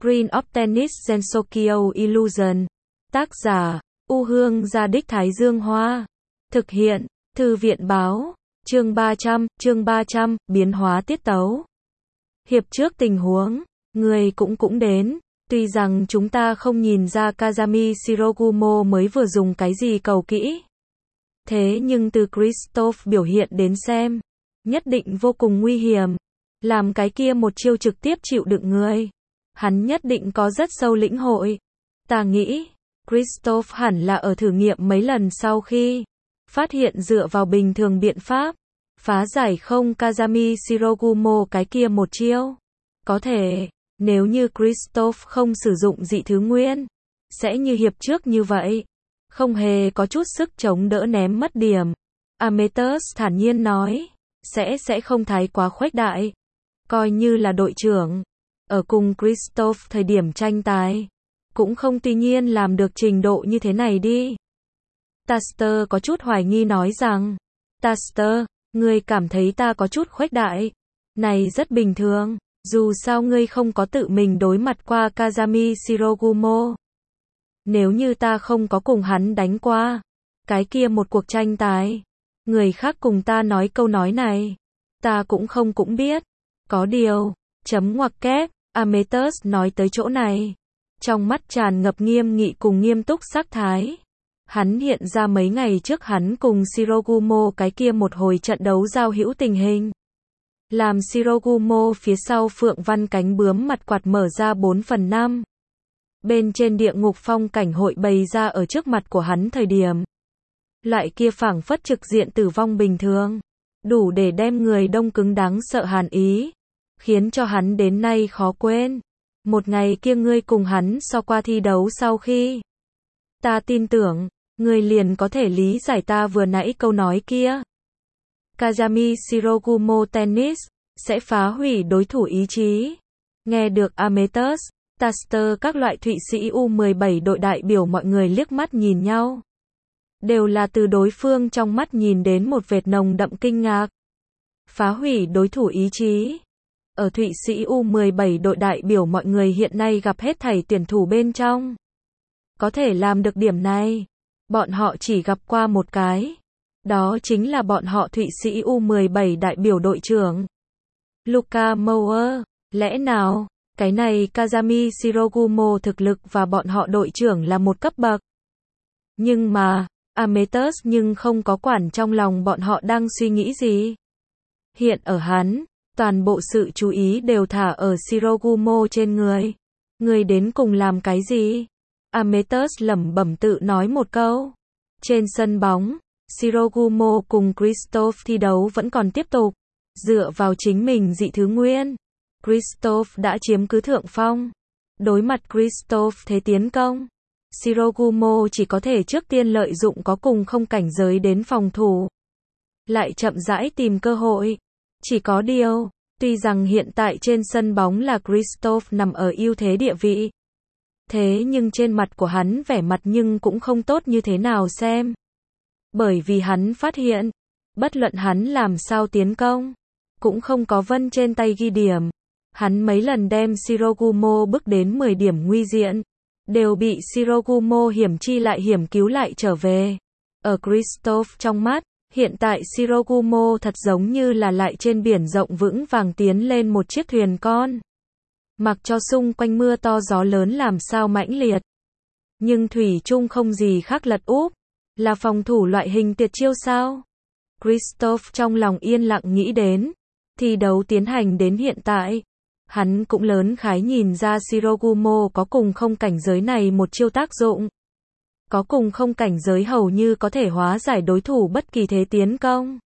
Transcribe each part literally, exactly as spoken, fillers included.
Queen of Tennis Gensokyo Illusion. Tác giả, U Hương Gia Đích Thái Dương Hoa. Thực hiện, Thư viện Báo. Chương ba trăm, chương ba trăm, biến hóa tiết tấu. Hiệp trước tình huống, người cũng cũng đến. Tuy rằng chúng ta không nhìn ra Kazami Shirogumo mới vừa dùng cái gì cầu kỹ. Thế nhưng từ Christophe biểu hiện đến xem, nhất định vô cùng nguy hiểm. Làm cái kia một chiêu trực tiếp chịu đựng người. Hắn nhất định có rất sâu lĩnh hội. Ta nghĩ, Christophe hẳn là ở thử nghiệm mấy lần sau khi phát hiện dựa vào bình thường biện pháp, phá giải không Kazami Shirogumo cái kia một chiêu. Có thể, nếu như Christophe không sử dụng dị thứ nguyên, sẽ như hiệp trước như vậy. Không hề có chút sức chống đỡ ném mất điểm. Ametus thản nhiên nói, sẽ sẽ không thái quá khuếch đại. Coi như là đội trưởng, ở cùng Christophe thời điểm tranh tài, cũng không tuy nhiên làm được trình độ như thế này đi. Taster có chút hoài nghi nói rằng, Taster, ngươi cảm thấy ta có chút khuếch đại. Này rất bình thường, dù sao ngươi không có tự mình đối mặt qua Kazami Shirogumo. Nếu như ta không có cùng hắn đánh qua cái kia một cuộc tranh tài, người khác cùng ta nói câu nói này, ta cũng không cũng biết. Có điều, chấm ngoặc kép, Ametus nói tới chỗ này, trong mắt tràn ngập nghiêm nghị cùng nghiêm túc sắc thái. Hắn hiện ra mấy ngày trước hắn cùng Shirogumo cái kia một hồi trận đấu giao hữu tình hình. Làm Shirogumo phía sau phượng văn cánh bướm mặt quạt mở ra bốn phần năm. Bên trên địa ngục phong cảnh hội bày ra ở trước mặt của hắn thời điểm. Loại kia phảng phất trực diện tử vong bình thường. Đủ để đem người đông cứng đáng sợ hàn ý. Khiến cho hắn đến nay khó quên. Một ngày kia ngươi cùng hắn so qua thi đấu sau khi. Ta tin tưởng, ngươi liền có thể lý giải ta vừa nãy câu nói kia. Kazami Shirogumo Tennis sẽ phá hủy đối thủ ý chí. Nghe được Ametus, Taster các loại Thụy Sĩ U mười bảy đội đại biểu mọi người liếc mắt nhìn nhau. Đều là từ đối phương trong mắt nhìn đến một vệt nồng đậm kinh ngạc. Phá hủy đối thủ ý chí. Ở Thụy Sĩ U mười bảy đội đại biểu mọi người hiện nay gặp hết thảy tuyển thủ bên trong. Có thể làm được điểm này. Bọn họ chỉ gặp qua một cái. Đó chính là bọn họ Thụy Sĩ U mười bảy đại biểu đội trưởng. Luka Mauer. Lẽ nào, cái này Kazami Shirogumo thực lực và bọn họ đội trưởng là một cấp bậc. Nhưng mà, Ametus nhưng không có quản trong lòng bọn họ đang suy nghĩ gì. Hiện ở hắn, toàn bộ sự chú ý đều thả ở Shirogumo trên người. Người đến cùng làm cái gì? Ametus lẩm bẩm tự nói một câu. Trên sân bóng, Shirogumo cùng Christophe thi đấu vẫn còn tiếp tục. Dựa vào chính mình dị thứ nguyên, Christophe đã chiếm cứ thượng phong. Đối mặt Christophe thế tiến công, Shirogumo chỉ có thể trước tiên lợi dụng có cùng không cảnh giới đến phòng thủ. Lại chậm rãi tìm cơ hội. Chỉ có điều, tuy rằng hiện tại trên sân bóng là Christophe nằm ở ưu thế địa vị. Thế nhưng trên mặt của hắn vẻ mặt nhưng cũng không tốt như thế nào xem. Bởi vì hắn phát hiện, bất luận hắn làm sao tiến công, cũng không có vân trên tay ghi điểm. Hắn mấy lần đem Shirogumo bước đến mười điểm nguy diện, đều bị Shirogumo hiểm chi lại hiểm cứu lại trở về. Ở Christophe trong mắt, hiện tại Shirogumo thật giống như là lại trên biển rộng vững vàng tiến lên một chiếc thuyền con. Mặc cho xung quanh mưa to gió lớn làm sao mãnh liệt. Nhưng thủy chung không gì khác lật úp. Là phòng thủ loại hình tuyệt chiêu sao? Christophe trong lòng yên lặng nghĩ đến. Thi đấu tiến hành đến hiện tại. Hắn cũng lớn khái nhìn ra Shirogumo có cùng không cảnh giới này một chiêu tác dụng. Có cùng không cảnh giới hầu như có thể hóa giải đối thủ bất kỳ thế tiến công.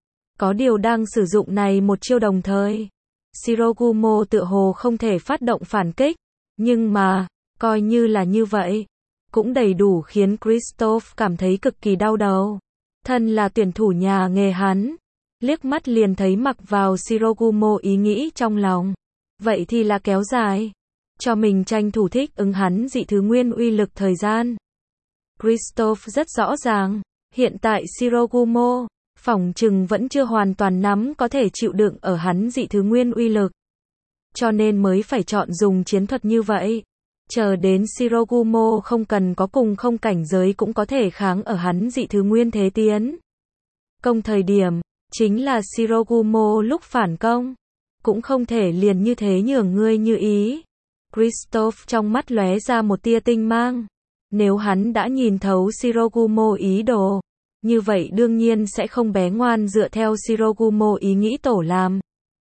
Có điều đang sử dụng này một chiêu đồng thời. Shirogumo tựa hồ không thể phát động phản kích. Nhưng mà, coi như là như vậy, cũng đầy đủ khiến Christophe cảm thấy cực kỳ đau đầu. Thân là tuyển thủ nhà nghề hắn, liếc mắt liền thấy mặc vào Shirogumo ý nghĩ trong lòng. Vậy thì là kéo dài, cho mình tranh thủ thích ứng hắn dị thứ nguyên uy lực thời gian. Christophe rất rõ ràng, hiện tại Shirogumo, phỏng chừng vẫn chưa hoàn toàn nắm có thể chịu đựng ở hắn dị thứ nguyên uy lực. cho nên mới phải chọn dùng chiến thuật như vậy. Chờ đến Shirogumo không cần có cùng không cảnh giới cũng có thể kháng ở hắn dị thứ nguyên thế tiến công thời điểm, chính là Shirogumo lúc phản công, cũng không thể liền như thế nhường ngươi như ý. Christophe trong mắt lóe ra một tia tinh mang. Nếu hắn đã nhìn thấu Shirogumo ý đồ, như vậy đương nhiên sẽ không bé ngoan dựa theo Shirogumo ý nghĩ tổ làm.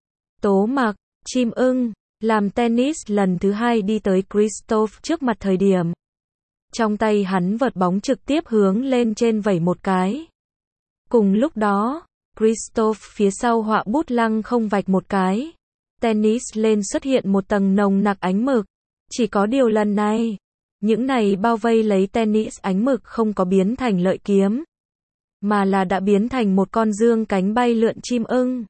Tố Mặc, chim ưng, làm tennis lần thứ hai đi tới Christophe trước mặt thời điểm. Trong tay hắn vợt bóng trực tiếp hướng lên trên vẩy một cái. Cùng lúc đó, Christophe phía sau họa bút lăng không vạch một cái. Tennis lên xuất hiện một tầng nồng nặc ánh mực. Chỉ có điều lần này, những này bao vây lấy tennis ánh mực không có biến thành lợi kiếm, mà là đã biến thành một con dương cánh bay lượn chim ưng.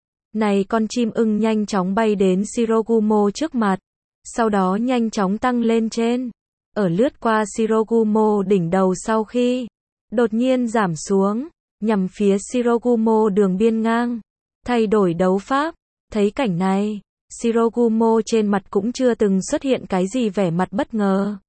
Này con chim ưng nhanh chóng bay đến Shirogumo trước mặt, sau đó nhanh chóng tăng lên trên, ở lướt qua Shirogumo đỉnh đầu sau khi đột nhiên giảm xuống, nhằm phía Shirogumo đường biên ngang, thay đổi đấu pháp. Thấy cảnh này, Shirogumo trên mặt cũng chưa từng xuất hiện cái gì vẻ mặt bất ngờ.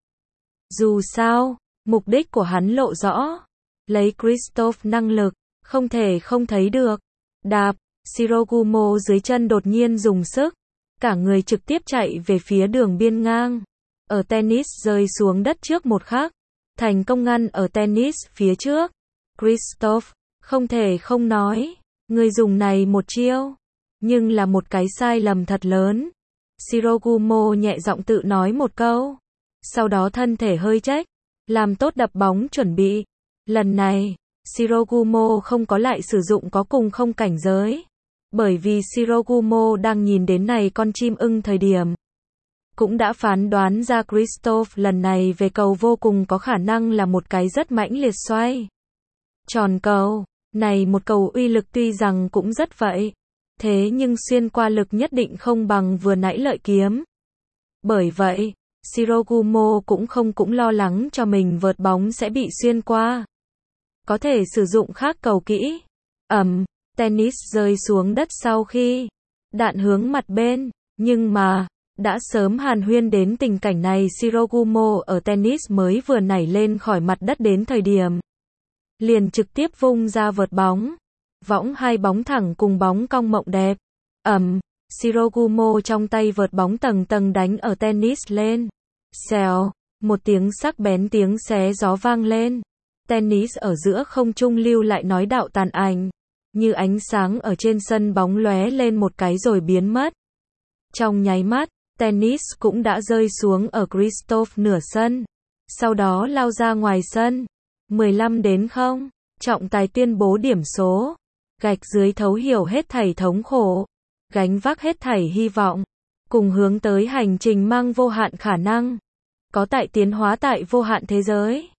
Dù sao, mục đích của hắn lộ rõ, lấy Christophe năng lực, không thể không thấy được. Đạp, Shirogumo dưới chân đột nhiên dùng sức, cả người trực tiếp chạy về phía đường biên ngang. Ở tennis rơi xuống đất trước một khắc, thành công ngăn ở tennis phía trước. Christophe, không thể không nói, người dùng này một chiêu, nhưng là một cái sai lầm thật lớn. Shirogumo nhẹ giọng tự nói một câu, sau đó thân thể hơi chếch, làm tốt đập bóng chuẩn bị. Lần này, Shirogumo không có lại sử dụng có cùng không cảnh giới, bởi vì Shirogumo đang nhìn đến này con chim ưng thời điểm, cũng đã phán đoán ra Christophe lần này về cầu vô cùng có khả năng là một cái rất mãnh liệt xoay tròn cầu. Này một cầu uy lực tuy rằng cũng rất vậy, thế nhưng xuyên qua lực nhất định không bằng vừa nãy lợi kiếm. Bởi vậy, Shirogumo cũng không cũng lo lắng cho mình vợt bóng sẽ bị xuyên qua. Có thể sử dụng khác cầu kỹ. Ầm, tennis rơi xuống đất sau khi đạn hướng mặt bên, nhưng mà đã sớm hàn huyên đến tình cảnh này. Shirogumo ở tennis mới vừa nảy lên khỏi mặt đất đến thời điểm, liền trực tiếp vung ra vợt bóng, võng hai bóng thẳng cùng bóng cong mộng đẹp. Ầm, Shirogumo trong tay vợt bóng tầng tầng đánh ở tennis lên. Xèo, một tiếng sắc bén tiếng xé gió vang lên. Tennis ở giữa không trung lưu lại nói đạo tàn ảnh, như ánh sáng ở trên sân bóng lóe lên một cái rồi biến mất. Trong nháy mắt, tennis cũng đã rơi xuống ở Christophe nửa sân, sau đó lao ra ngoài sân. mười lăm đến không, trọng tài tuyên bố điểm số. Gạch dưới thấu hiểu hết thảy thống khổ, gánh vác hết thảy hy vọng, cùng hướng tới hành trình mang vô hạn khả năng, có tại tiến hóa tại vô hạn thế giới.